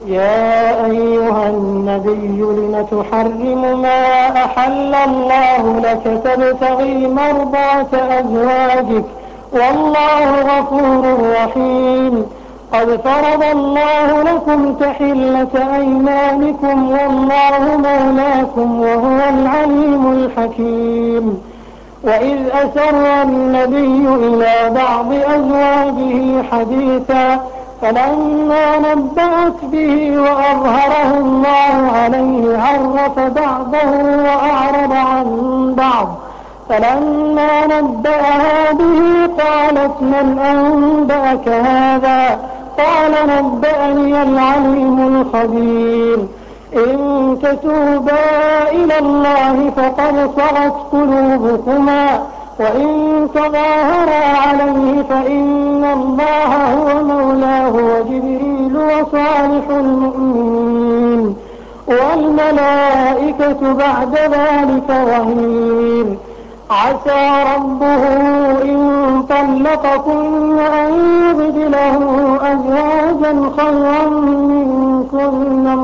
يا أيها النبي لم تحرم ما أحل الله لك تبتغي مرضات أزواجك والله غفور رحيم. قد فرض الله لكم تحلة أيمانكم والله مولاكم وهو العليم الحكيم. وإذ أسر النبي إلى بعض أزواجه حديثا فلما نبأت به وأظهره الله عليه عرف بعضه وأعرض عن بعض. فلما نبأها به قالت من أنبأك هذا؟ قال نبأني العليم الخبير. إن تتوبا إلى الله فقد صغت قلوبكما وإن تظاهرا عليه فإن الله هو مولاه وجبريل وصالح المؤمنين والملائكة بعد ذلك ظهير. عسى ربه إن طلقكن أن يبدله أزواجا خيرا منكن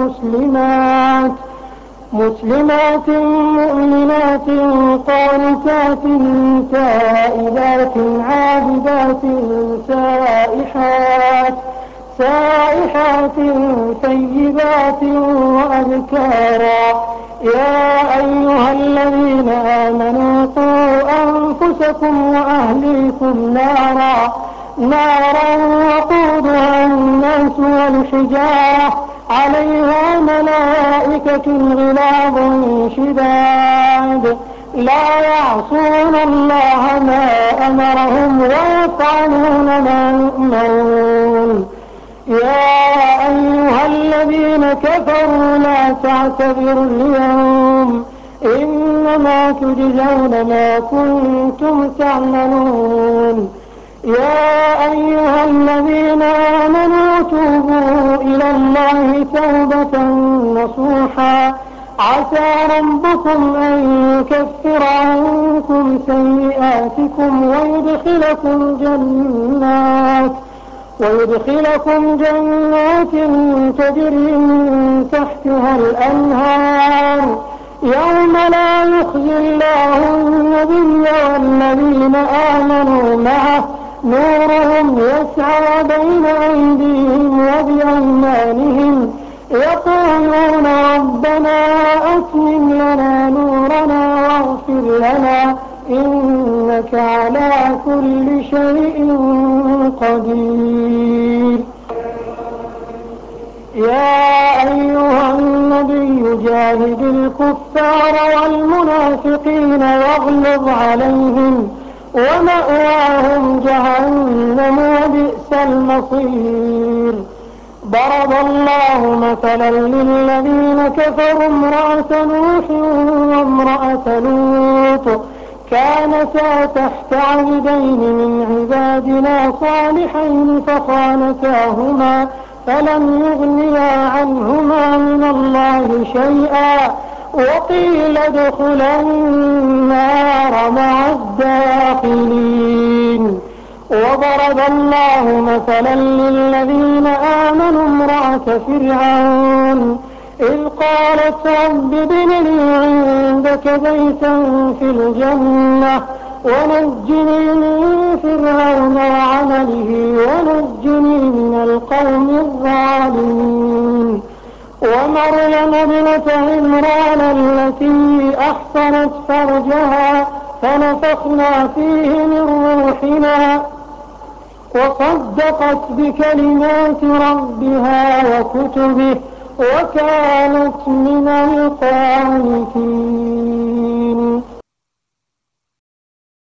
مسلمات مؤمنات قانتات تائبات عابدات سائحات ثيبات وأبكارا. يا أيها الذين آمنوا قوا أنفسكم وأهليكم نارا وقودها الناس والحجارة عليها ملائكة غلاظ شداد لا يعصون الله ما أمرهم ويفعلون ما يؤمرون. يا أيها الذين كفروا لا تعتذروا اليوم إنما تجزون ما كنتم تعملون. يا أيها الذين آمنوا توبوا إلى الله توبة نصوحا عسى ربكم أن يكفر عنكم سيئاتكم ويدخلكم جنات تجري من تحتها الأنهار يوم لا يخزي الله النبي والذين آمنوا معه نورهم يسعى بين أيديهم وبأيمانهم يقولون ربنا أتمم لنا نورنا واغفر لنا إنك على كل شيء قدير. يا أيها النبي جاهد الكفار والمنافقين واغلظ عليهم ومأواهم جهنم وبئس المصير. ضرب الله مثلا للذين كفروا امرأة نوح وامرأة لوط كانتا تحت عبدين من عبادنا صالحين فخانتاهما فلم يغنيا عنهما من الله شيئا وقيل ادخلا النار مع الداخلين. وضرب الله مثلا للذين آمنوا امرأة فرعون إذ قالت رب ابن لي عندك بيتا في الجنة ونجني من فرعون وعمله ونجني من القوم الظالمين. ومريم ابنة عمران التي أحصنت فرجها فنفخنا فيه من روحنا وصدقت بكلمات ربها وكتبه وكانت من